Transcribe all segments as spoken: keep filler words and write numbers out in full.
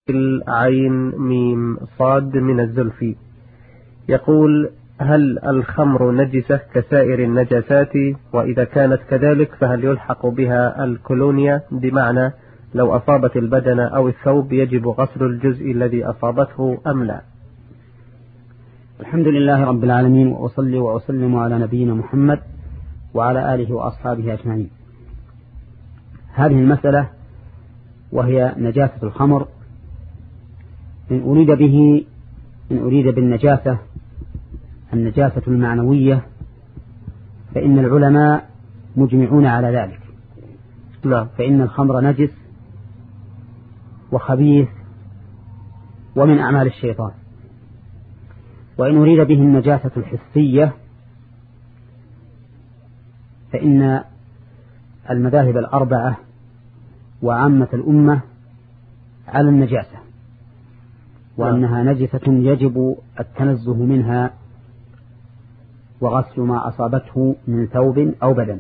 العين ميم صاد من الزلفي يقول: هل الخمر نجسة كسائر النجاسات؟ وإذا كانت كذلك فهل يلحق بها الكولونيا، بمعنى لو أصابت البدن أو الثوب يجب غسل الجزء الذي أصابته أم لا؟ الحمد لله رب العالمين، وأصلي وأسلم على نبينا محمد وعلى آله وأصحابه أجمعين. هذه المسألة وهي نجاسة الخمر، إن أريد به إن أريد بالنجاسة النجاسة المعنوية فإن العلماء مجمعون على ذلك. لا فإن الخمر نجس وخبيث ومن أعمال الشيطان. وإن أريد به النجاسة الحسية فإن المذاهب الأربعة وعامة الأمة على النجاسة، وأنها نجسة يجب التنزه منها وغسل ما أصابته من ثوب أو بدن.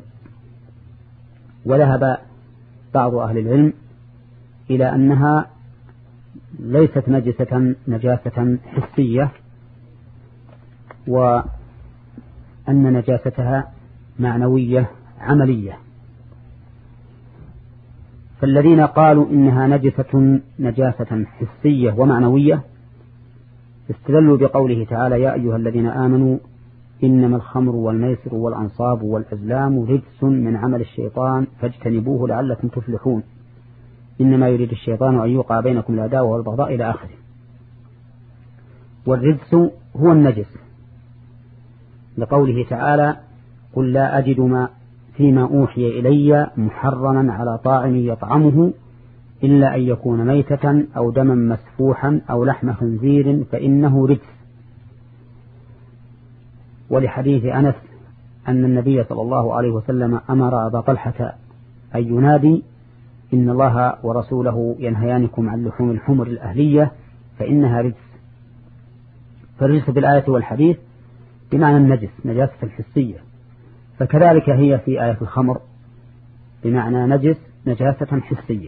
وذهب بعض أهل العلم إلى أنها ليست نجسة نجاسة حسية، وأن نجاستها معنوية عملية. فالذين قالوا إنها نجسة نجاسة حسية ومعنوية استدلوا بقوله تعالى: يا أيها الذين آمنوا إنما الخمر والميسر والأنصاب والأزلام رجس من عمل الشيطان فاجتنبوه لعلكم تفلحون، إنما يريد الشيطان أن يوقع بينكم العداوة والبغضاء إلى آخره. والرجس هو النجس، لقوله تعالى: قل لا أجد ما فيما أوحي إلي محرما على طاعم يطعمه إلا أن يكون ميتة أو دما مسفوحا أو لحم خنزير فإنه رجس. ولحديث أنس أن النبي صلى الله عليه وسلم أمر أبا طلحة أن ينادي: إن الله ورسوله ينهيانكم عن لحوم الحمر الأهلية فإنها رجس. فالرجس بالآية والحديث بمعنى النجس نجاسة الحسية، فكذلك هي في آية الخمر بمعنى نجس نجاسة حسية.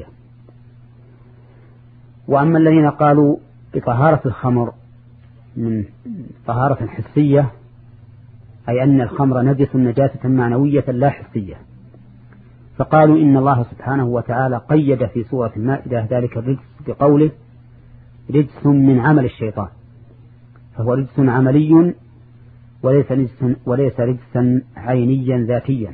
وأما الذين قالوا بطهارة الخمر من طهارة حسية، أي أن الخمر نجس نجاسة معنوية لا حسية، فقالوا إن الله سبحانه وتعالى قيد في سورة المائدة ذلك الرجس بقوله: رجس من عمل الشيطان، فهو رجس عملي وليس رجسا, وليس رجسا عينيا ذاتيا،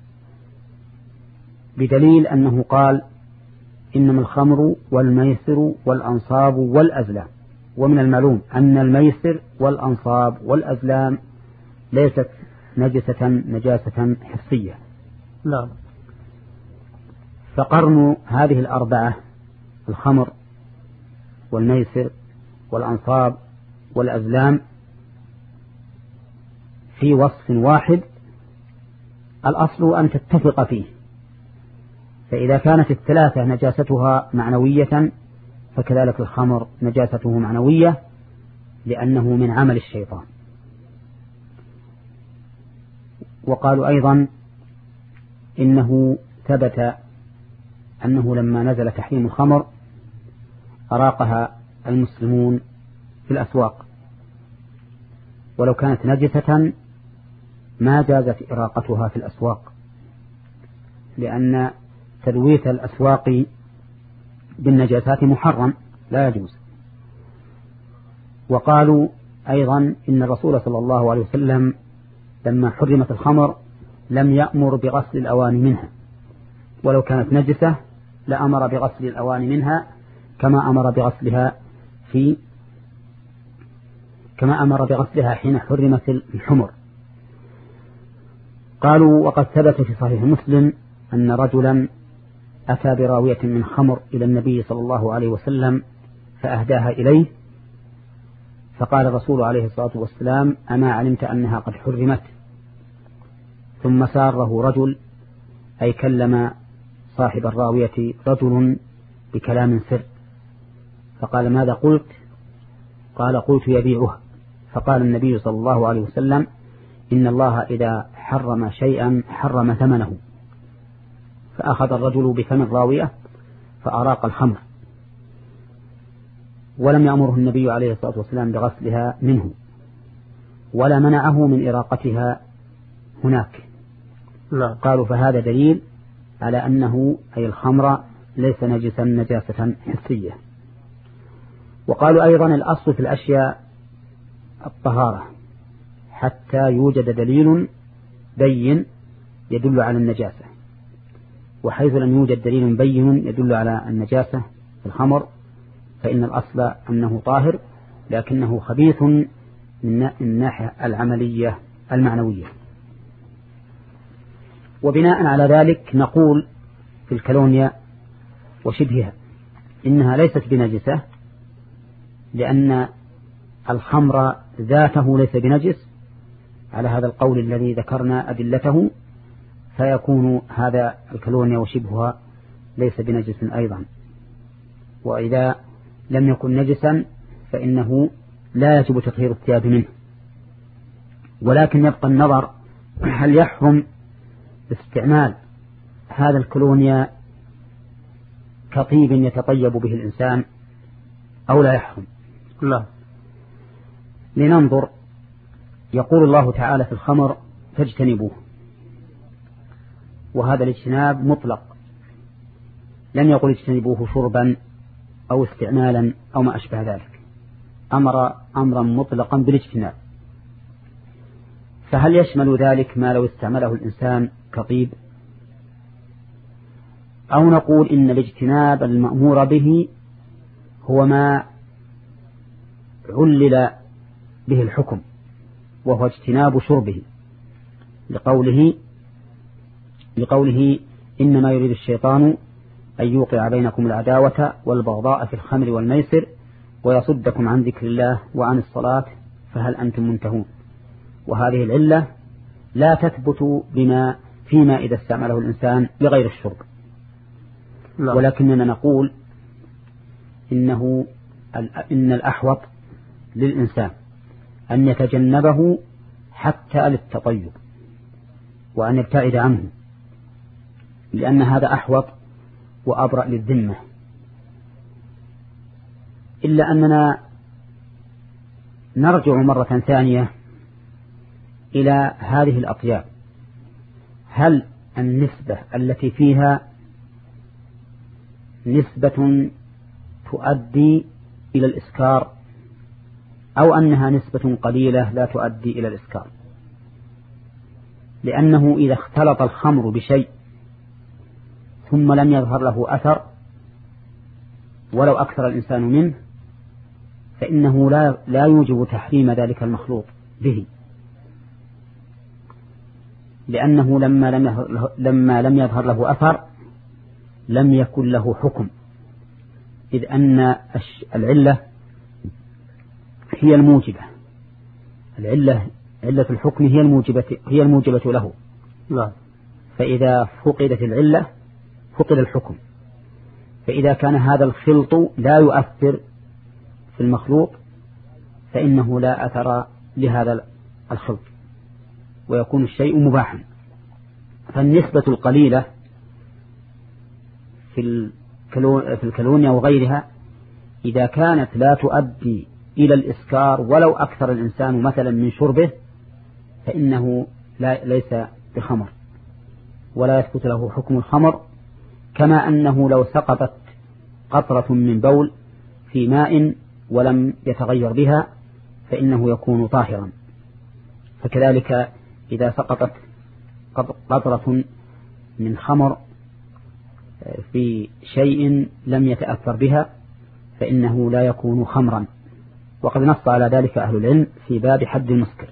بدليل أنه قال: إنما الخمر والميسر والأنصاب والأزلام. ومن المعلوم أن الميسر والأنصاب والأزلام ليست نجسة نجاسة حسية. لا. فقرن هذه الأربعة، الخمر والميسر والأنصاب والأزلام، في وصف واحد الأصل أن تتفق فيه. فإذا كانت الثلاثة نجاستها معنوية فكذلك الخمر نجاسته معنوية لأنه من عمل الشيطان. وقالوا أيضا إنه ثبت أنه لما نزل تحريم الخمر أراقها المسلمون في الأسواق، ولو كانت نجسة ما جازت إراقتها في الأسواق، لأن تلويث الأسواق بالنجاسات محرم لا يجوز. وقالوا أيضا إن الرسول صلى الله عليه وسلم لما حرمت الخمر لم يأمر بغسل الأواني منها، ولو كانت نجسة لأمر بغسل الأواني منها كما أمر بغسلها في كما أمر بغسلها حين حرمت الحمر. قالوا: وقد ثبت في صحيح مسلم أن رجلا أتى براوية من خمر إلى النبي صلى الله عليه وسلم فأهداها إليه، فقال الرسول عليه الصلاة والسلام: أما علمت أنها قد حرمت؟ ثم ساره رجل، أي كلم صاحب الراوية رجل بكلام سر، فقال: ماذا قلت؟ قال: قلت يبيعها. فقال النبي صلى الله عليه وسلم: إن الله إذا حرم شيئا حرم ثمنه. فأخذ الرجل بثمن الراوية فأراق الخمر. ولم يأمره النبي عليه الصلاة والسلام بغسلها منه، ولا منعه من إراقتها هناك. لا. قالوا فهذا دليل على أنه أي الخمر ليس نجسا نجاسة حسية. وقالوا أيضا الأصل في الأشياء الطهارة حتى يوجد دليل بين يدل على النجاسة، وحيث لم يوجد دليل بين يدل على النجاسة في الخمر فإن الأصل أنه طاهر، لكنه خبيث من الناحية العملية المعنوية. وبناء على ذلك نقول في الكالونيا وشبهها إنها ليست بنجسة، لأن الخمر ذاته ليس بنجس على هذا القول الذي ذكرنا أدلته، فيكون هذا الكالونيا وشبهها ليس بنجس أيضا. وإذا لم يكن نجسا فإنه لا يجب تطهير الثياب منه. ولكن يبقى النظر هل يحرم استعمال هذا الكالونيا كطيب يتطيب به الإنسان أو لا يحرم؟ لا. لننظر. يقول الله تعالى في الخمر فاجتنبوه، وهذا الاجتناب مطلق، لم يقل اجتنبوه شربا أو استعمالا أو ما أشبه ذلك، أمر أمرا مطلقا بالاجتناب. فهل يشمل ذلك ما لو استعمله الإنسان كطيب؟ أو نقول إن الاجتناب المأمور به هو ما علل به الحكم، وهو اجتناب شربه، لقوله لقوله إنما يريد الشيطان أن يوقع بينكم العداوة والبغضاء في الخمر والميسر ويصدكم عن ذكر الله وعن الصلاة فهل أنتم منتهون. وهذه العلة لا تثبت بما فيما إذا استعمله الإنسان لغير الشرب. لا. ولكننا نقول إنه إن الأحوط للإنسان أن يتجنبه حتى للتطيب وأن يبتعد عنه، لأن هذا أحوط وأبرأ للذمة. إلا أننا نرجع مرة ثانية إلى هذه الأطياب، هل النسبة التي فيها نسبة تؤدي إلى الإسكار أو أنها نسبة قليلة لا تؤدي إلى الإسكار؟ لأنه إذا اختلط الخمر بشيء ثم لم يظهر له أثر ولو أكثر الإنسان منه فإنه لا, لا يوجب تحريم ذلك المخلوط به، لأنه لما لم يظهر, لما لم يظهر له أثر لم يكن له حكم، إذ أن العلة هي الموجبة، العلة علة الحكم هي الموجبة هي الموجبة له. لا. فإذا فقدت العلة فقد الحكم. فإذا كان هذا الخلط لا يؤثر في المخلوط فإنه لا أثر لهذا الخلط ويكون الشيء مباحا. فالنسبة القليلة في الكالونيا وغيرها إذا كانت لا تؤدي إلى الإسكار ولو أكثر الإنسان مثلا من شربه فإنه لا ليس بخمر ولا يثبت له حكم الخمر، كما أنه لو سقطت قطرة من بول في ماء ولم يتغير بها فإنه يكون طاهرا. فكذلك إذا سقطت قطرة من خمر في شيء لم يتأثر بها فإنه لا يكون خمرا. وقد نص على ذلك أهل العلم في باب حد المسكر.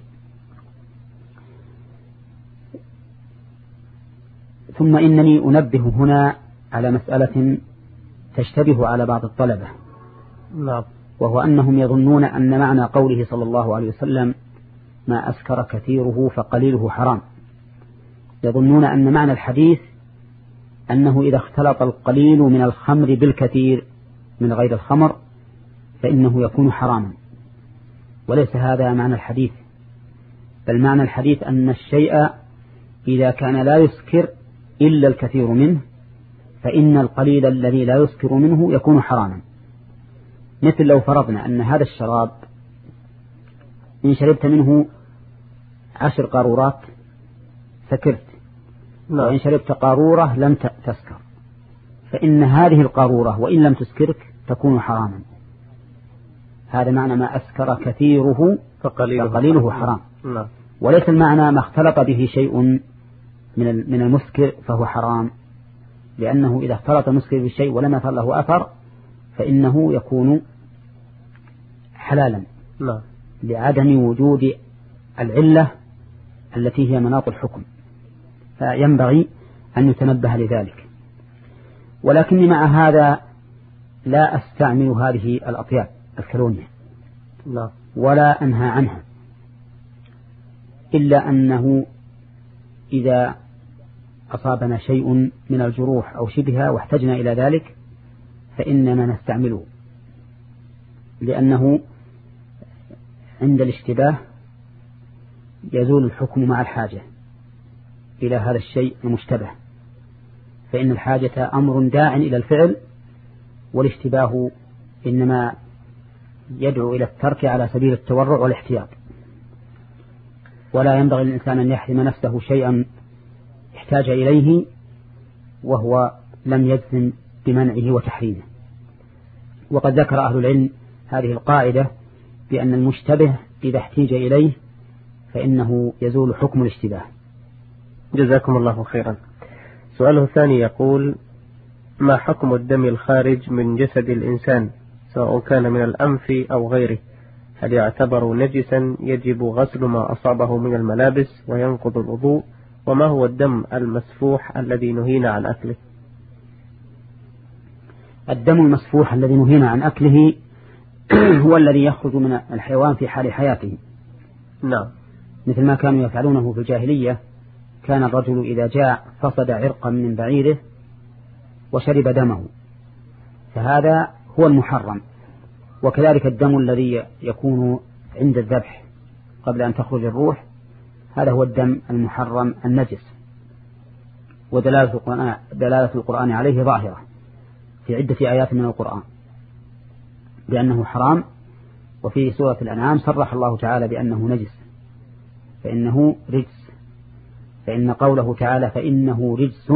ثم إنني أنبه هنا على مسألة تشتبه على بعض الطلبة، وهو أنهم يظنون أن معنى قوله صلى الله عليه وسلم ما أسكر كثيره فقليله حرام، يظنون أن معنى الحديث أنه إذا اختلط القليل من الخمر بالكثير من غير الخمر فإنه يكون حراما، وليس هذا معنى الحديث. بل معنى الحديث أن الشيء إذا كان لا يسكر إلا الكثير منه فإن القليل الذي لا يسكر منه يكون حراما. مثل لو فرضنا أن هذا الشراب إن شربت منه عشر قارورات سكرت، وإن شربت قارورة لم تسكر، فإن هذه القارورة وإن لم تسكرك تكون حراما. هذا معنى ما أسكر كثيره فقليله, فقليله حرام. لا. وليس المعنى ما اختلط به شيء من من المسكر فهو حرام، لأنه إذا اختلط المسكر بالشيء ولم يظهر له أثر فإنه يكون حلالا. لا. لعدم وجود العلة التي هي مناط الحكم، فينبغي أن يتنبه لذلك. ولكني مع هذا لا أستعمل هذه الأطياب الكلونية لا. ولا أنهى عنها، إلا أنه إذا أصابنا شيء من الجروح أو شبهها واحتجنا إلى ذلك فإننا نستعمله، لأنه عند الاشتباه يزول الحكم مع الحاجة إلى هذا الشيء المشتبه، فإن الحاجة أمر داع إلى الفعل، والاشتباه إنما يدعو إلى الترك على سبيل التورع والاحتياط. ولا ينبغي للإنسان أن يحرم نفسه شيئا احتاج إليه وهو لم يجزم بمنعه وتحريمه. وقد ذكر أهل العلم هذه القاعدة بأن المشتبه إذا احتيج إليه فإنه يزول حكم الاشتباه. جزاكم الله خيرا. سؤاله الثاني يقول: ما حكم الدم الخارج من جسد الإنسان سواء كان من الأنف أو غيره؟ هل يعتبر نجسا يجب غسل ما أصابه من الملابس وينقض الوضوء؟ وما هو الدم المسفوح الذي نهينا عن أكله؟ الدم المسفوح الذي نهينا عن أكله هو الذي يخرج من الحيوان في حال حياته. نعم. مثل ما كانوا يفعلونه في الجاهلية، كان الرجل إذا جاء فصد عرقا من بعيره وشرب دمه، فهذا هو المحرم. وكذلك الدم الذي يكون عند الذبح قبل أن تخرج الروح، هذا هو الدم المحرم النجس. ودلالة القرآن, دلالة القرآن عليه ظاهرة في عدة آيات من القرآن بأنه حرام. وفي سورة الأنعام صرح الله تعالى بأنه نجس، فإنه رجس، فإن قوله تعالى فإنه رجس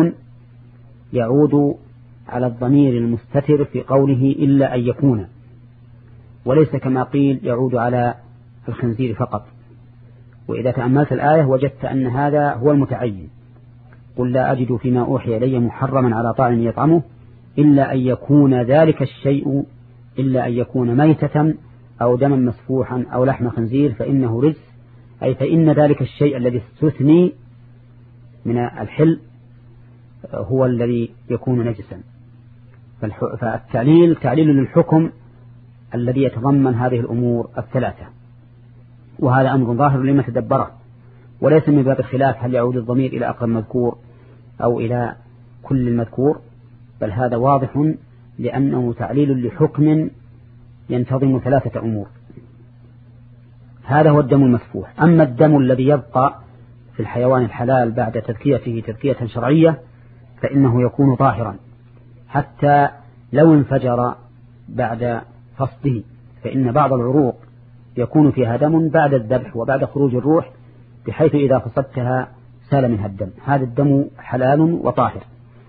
يعود على الضمير المستتر في قوله إلا أن يكون، وليس كما قيل يعود على الخنزير فقط. وإذا تأملت الآية وجدت أن هذا هو المتعين: قل لا أجد فيما أوحي إلي محرما على طاعم يطعمه إلا أن يكون ذلك الشيء إلا أن يكون ميتة أو دما مسفوحا أو لحم خنزير فإنه رجس، أي فإن ذلك الشيء الذي استثني من الحل هو الذي يكون نجسا. فالتعليل تعليل للحكم الذي يتضمن هذه الأمور الثلاثة، وهذا أمر ظاهر لما تدبره، وليس من باب الخلاف هل يعود الضمير إلى أقرب مذكور أو إلى كل المذكور، بل هذا واضح لأنه تعليل لحكم ينتظم ثلاثة أمور. هذا هو الدم المسفوح. أما الدم الذي يبقى في الحيوان الحلال بعد تذكيته تذكية شرعية فإنه يكون طاهرا، حتى لو انفجر بعد فصله، فإن بعض العروق يكون فيها دم بعد الذبح وبعد خروج الروح، بحيث إذا فصدتها سال منها الدم. هذا الدم حلال وطاهر.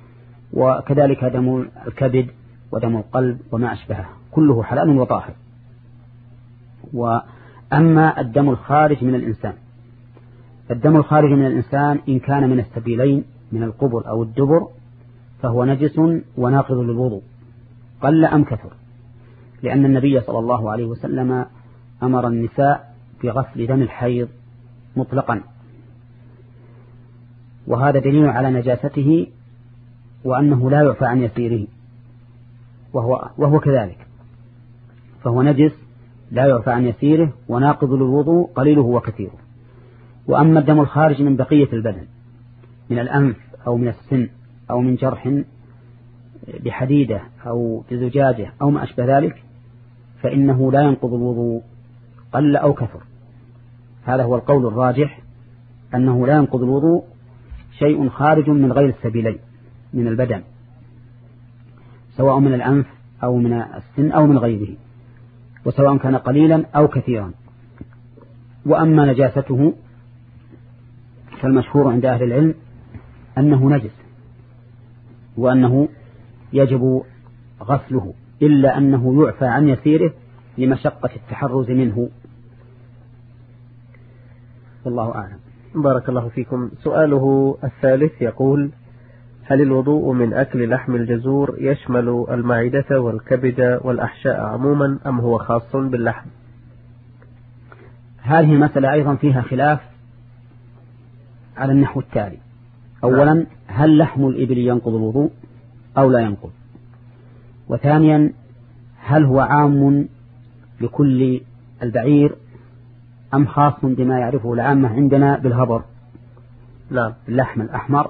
وكذلك دم الكبد ودم القلب وما أشبهه كله حلال وطاهر. وأما الدم الخارج من الإنسان، الدم الخارج من الإنسان إن كان من السبيلين من القبر أو الدبر فهو نجس وناقض للوضوء قل أم كثر، لأن النبي صلى الله عليه وسلم أمر النساء بغسل دم الحيض مطلقا، وهذا دليل على نجاسته وأنه لا يعفى عن يسيره، وهو, وهو كذلك، فهو نجس لا يعفى عن يسيره وناقض للوضوء قليله وكثيره. وأما الدم الخارج من بقية البدن من الأنف أو من السن أو من جرح بحديدة أو بزجاجة أو ما أشبه ذلك فإنه لا ينقض الوضوء قل أو كثر. هذا هو القول الراجح، أنه لا ينقض الوضوء شيء خارج من غير السبيلين من البدن، سواء من الأنف أو من السن أو من غيره. وسواء كان قليلا أو كثيرا. وأما نجاسته فالمشهور عند أهل العلم أنه نجس وأنه يجب غسله، إلا أنه يعفى عن يسيره لمشقة التحرز منه، والله أعلم. بارك الله فيكم. سؤاله الثالث يقول: هل الوضوء من أكل لحم الجزور يشمل المعدة والكبد والأحشاء عموما أم هو خاص باللحم؟ هذه مسألة أيضا فيها خلاف على النحو التالي: أولا، هل لحم الإبل ينقض الوضوء أو لا ينقض؟ وثانيا، هل هو عام لكل البعير أم خاص بما يعرفه العامة عندنا بالهبر؟ نعم، اللحم الأحمر.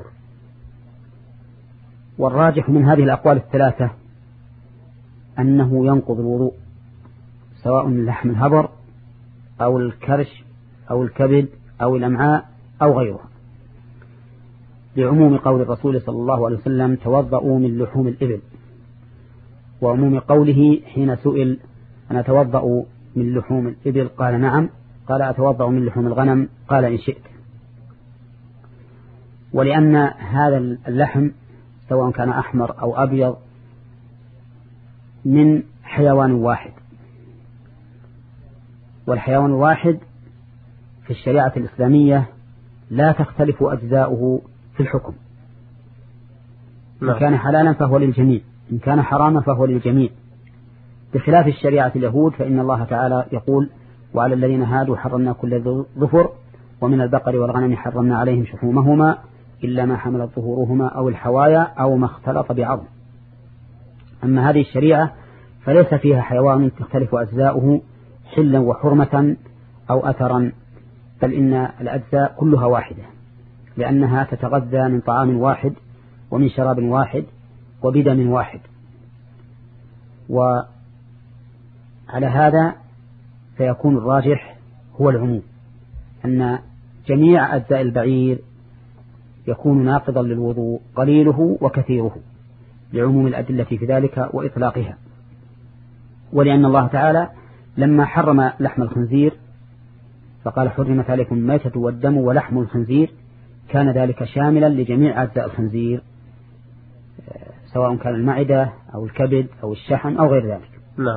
والراجح من هذه الأقوال الثلاثة أنه ينقض الوضوء، سواء لحم الهبر أو الكرش أو الكبد أو الأمعاء أو غيرها، لعموم قول الرسول صلى الله عليه وسلم: توضؤوا من لحوم الإبل، وعموم قوله حين سئل: أنا أتوضأ من لحوم الإبل؟ قال: نعم. قال: أتوضأ من لحوم الغنم؟ قال: إن شئت. ولأن هذا اللحم سواء كان أحمر أو أبيض من حيوان واحد، والحيوان الواحد في الشريعة الإسلامية لا تختلف أجزاؤه في الحكم. إن كان حلالا فهو للجميع، إن كان حراما فهو للجميع، بخلاف الشريعة اليهود، فإن الله تعالى يقول: وعلى الذين هادوا حرمنا كل ظفر، ومن البقر والغنم حرمنا عليهم شحومهما إلا ما حملت ظهورهما أو الحوايا أو ما اختلط بعظم. أما هذه الشريعة فليس فيها حيوان تختلف أجزاؤه حلا وحرمة أو أثرا، بل إن الأجزاء كلها واحدة، لأنها تتغذى من طعام واحد ومن شراب واحد وبدم واحد. وعلى هذا فيكون الراجح هو العموم، أن جميع أجزاء البعير يكون ناقضا للوضوء، قليله وكثيره، لعموم الأدلة في ذلك وإطلاقها. ولأن الله تعالى لما حرم لحم الخنزير فقال: حرمت عليكم الميتة والدم ولحم الخنزير، كان ذلك شاملا لجميع أجزاء الخنزير، سواء كان المعدة أو الكبد أو الشحم أو غير ذلك. نعم.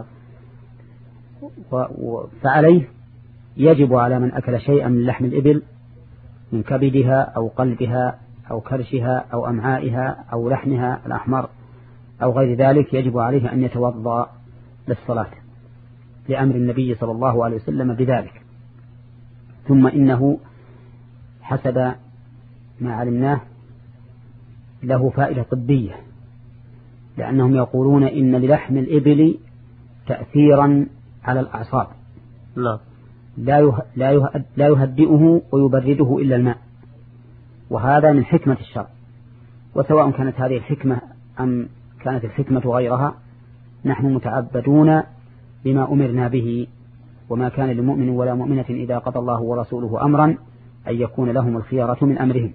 فعليه يجب على من أكل شيئا من لحم الإبل من كبدها أو قلبها أو كرشها أو أمعائها أو لحمها الأحمر أو غير ذلك، يجب عليه أن يتوضأ للصلاة لأمر النبي صلى الله عليه وسلم بذلك. ثم إنه حسب ما علمناه له فائدة طبية، لأنهم يقولون إن للحم الإبل تأثيرا على الأعصاب، لا لا يهدئه ويبرده إلا الماء، وهذا من حكمة الشرع. وسواء كانت هذه الحكمة أم كانت الحكمة غيرها، نحن متعبدون بما أمرنا به، وما كان لمؤمن ولا مؤمنة إذا قضى الله ورسوله أمرا أن يكون لهم الخيارة من أمرهم.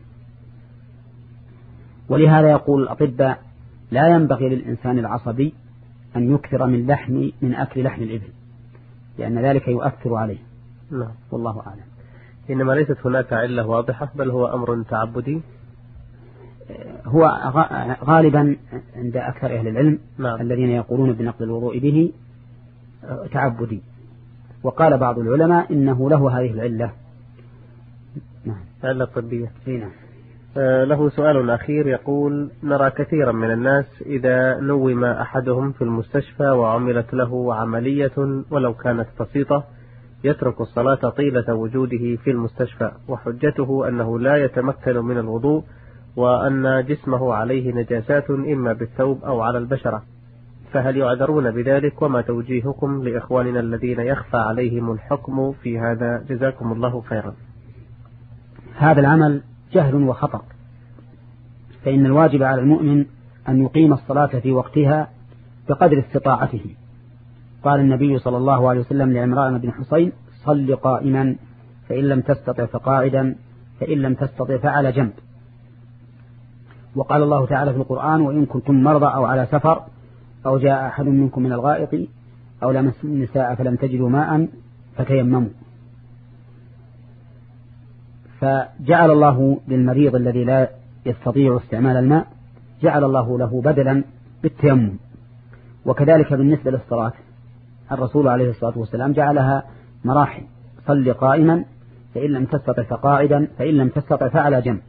ولهذا يقول الأطباء: لا ينبغي للإنسان العصبي أن يكثر من لحم من أكل لحم الإبل، لأن ذلك يؤثر عليه. لا. والله أعلم. إنما ليست هناك علة واضحة، بل هو أمر تعبدي. هو غالبا عند أكثر أهل العلم نعم. الذين يقولون بنقض الوضوء به تعبدي، وقال بعض العلماء إنه له هذه العلة. نعم. علة طبية. نعم. آه له سؤال أخير يقول: نرى كثيرا من الناس إذا نوم أحدهم في المستشفى وعملت له عملية ولو كانت بسيطة يترك الصلاة طيلة وجوده في المستشفى، وحجته أنه لا يتمكن من الوضوء، وأن جسمه عليه نجاسات إما بالثوب أو على البشرة، فهل يعذرون بذلك؟ وما توجيهكم لإخواننا الذين يخفى عليهم الحكم في هذا؟ جزاكم الله خيرا. هذا العمل جهل وخطأ، فإن الواجب على المؤمن أن يقيم الصلاة في وقتها بقدر استطاعته. قال النبي صلى الله عليه وسلم لعمران بن حسين: صل قائما، فإن لم تستطع فقاعدا، فإن لم تستطع فعلى جنب. وقال الله تعالى في القرآن: وإن كنتم مرضى أو على سفر أو جاء أحد منكم من الغائط أو لمستم النساء فلم تجدوا ماء فتيمموا. فجعل الله للمريض الذي لا يستطيع استعمال الماء جعل الله له بدلا بالتيمم. وكذلك بالنسبة للصلاة الرسول عليه الصلاة والسلام جعلها مراحل: صل قائما، فإن لم تستطع فقاعدا، فإن لم تستطع فعلى جنب.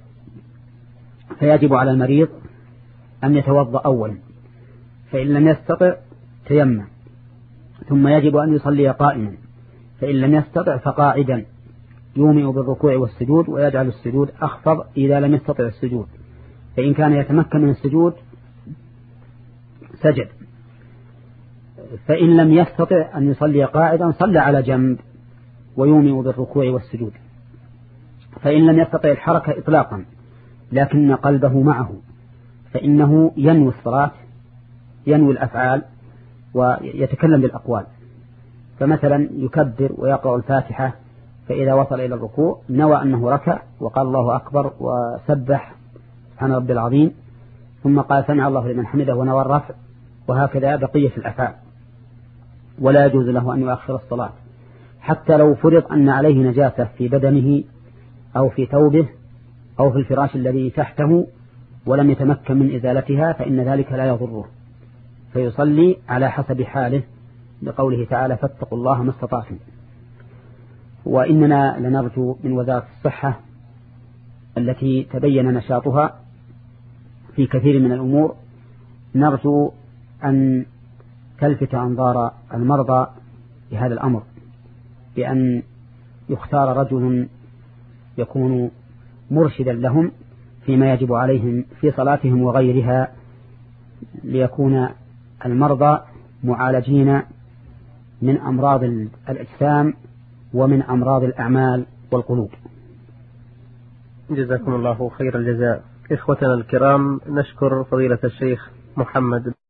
فيجب على المريض أن يتوضأ أولا، فإن لم يستطع تيمم، ثم يجب أن يصلي قائما، فإن لم يستطع فقاعدا، يومئ بالركوع والسجود ويجعل السجود أخفض إذا لم يستطع السجود، فإن كان يتمكن من السجود سجد، فإن لم يستطع أن يصلي قاعدا صلى على جنب ويومئ بالركوع والسجود. فإن لم يستطع الحركة إطلاقا لكن قلبه معه فإنه ينوي الصلاة، ينوي الأفعال ويتكلم بالأقوال. فمثلا يكبر ويقرأ الفاتحة، فإذا وصل إلى الركوع نوى أنه ركع وقال الله أكبر وسبح سبحان ربي العظيم، ثم قال سمع الله لمن حمده ونوى الرفع، وهكذا بقية الأفعال. ولا يجوز له أن يؤخر الصلاة حتى لو فرض أن عليه نجاسة في بدنه أو في ثوبه أو في الفراش الذي تحته ولم يتمكن من إزالتها، فإن ذلك لا يضره، فيصلي على حسب حاله، لقوله تعالى: فاتقوا الله ما استطعتم. وإننا لنرجو من وزارة الصحة التي تبين نشاطها في كثير من الأمور، نرجو أن تلفت أنظار المرضى بهذا الأمر، بأن يختار رجل يكون مرشدا لهم فيما يجب عليهم في صلاتهم وغيرها، ليكون المرضى معالجين من أمراض الأجسام ومن أمراض الأعمال والقلوب. جزاكم الله خير الجزاء. إخوتنا الكرام، نشكر فضيلة الشيخ محمد